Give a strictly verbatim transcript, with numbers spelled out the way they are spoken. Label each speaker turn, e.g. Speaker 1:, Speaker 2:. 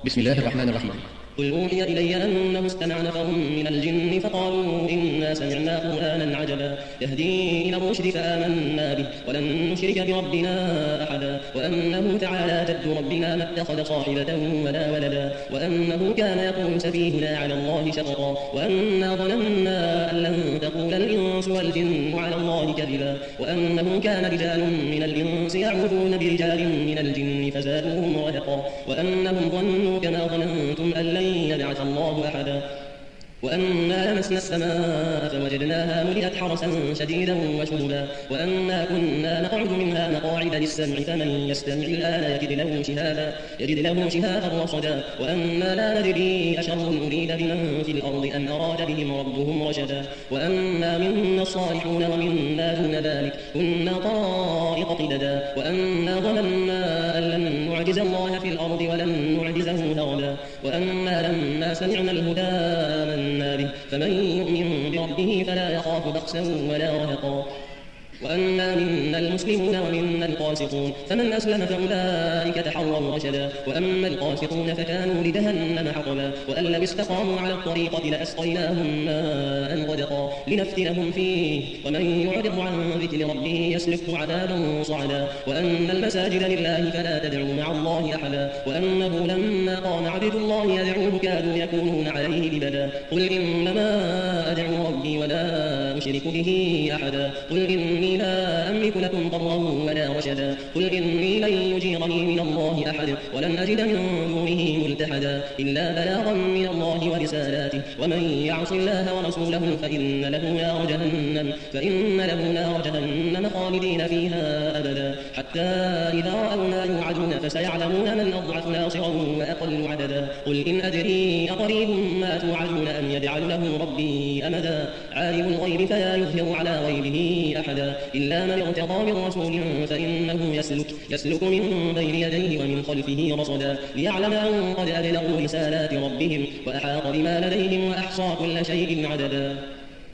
Speaker 1: بسم الله الرحمن الرحيم.
Speaker 2: قل أوحي إلي أنه استمع نفر من الجن فقالوا إنا سمعنا قرآنا عجبا يهدي إلى الرشد فآمنا به ولن نشرك بربنا أحدا وأنه تعالى جد ربنا ما اتخذ صاحبة ولا ولدا وأنه كان يقول سفيهنا على الله شططا وأنا ظننا أن لن تقول الإنس والجن على الله كذبا وأنه كان رجال من الإنس يعوذون برجال من الجن فزادوهم رهقا وأنهم ظنوا كما ظننتم أن لن يبعث الله أحدا وأنا لمسنا السماء فوجدناها ملئت حرسا شديدا وشهبا وأنا كنا نقعد منها مقاعد للسمع فمن يستمع الآن يجد له شهابا يجد له شهابا رصدا وأنا لا ندري أشر أريد بمن في الأرض أم أراد بهم ربهم رشدا وأنا منا الصالحون ومنا دون ذلك كنا طائق قددا وأنا ظننا أن لن نعجز الله في الأرض ولن نعجزه هربا وأنا لما سمعنا الهدى من به فمن يؤمن بربه فلا يخاف بخسا ولا رهقا وأنا منا المسلمون ومنا القاسطون فمن أسلم فأولئك تحروا رشدا وأما القاسطون فكانوا لجهنم حطبا وأن لو استقاموا على الطريقة لأسقيناهم ماء غدقا لنفتنهم فيه ومن يعرض عن ذكر ربه يسلكه عذابا صعدا وأن المساجد لله فلا تدعوا مع الله أحدا وأنه لما قام عبد الله يدعوه كادوا يكونون عليه لبدا قل إنما أدعو ربي ولا أشرك به أحدا قل إني لا أملك لكم ضرا ولا رشدا قل إني لن يجيرني من الله أحد ولن أجد من دونه ملتحدا إلا بلاغا من الله ورسالاته ومن يعص الله ورسوله فإن له نار جهنم فإن له نار جهنم خالدين فيها أبدا حتى إذا رأوا ما يوعدون فسيعلمون من أضعف ناصرا وأقل عددا قل إن أدري أقريب ما توعدون أم يجعل له ربي أمدا عالم الغيب فلا يظهر على غيبه أحدا إلا من ارتضى من رسول فإنه يسلك, يسلك من بين يديه ومن خلفه رصدا ليعلم أن قد أبلغوا رسالات ربهم وأحاط بما لديهم وأحصى كل شيء عددا.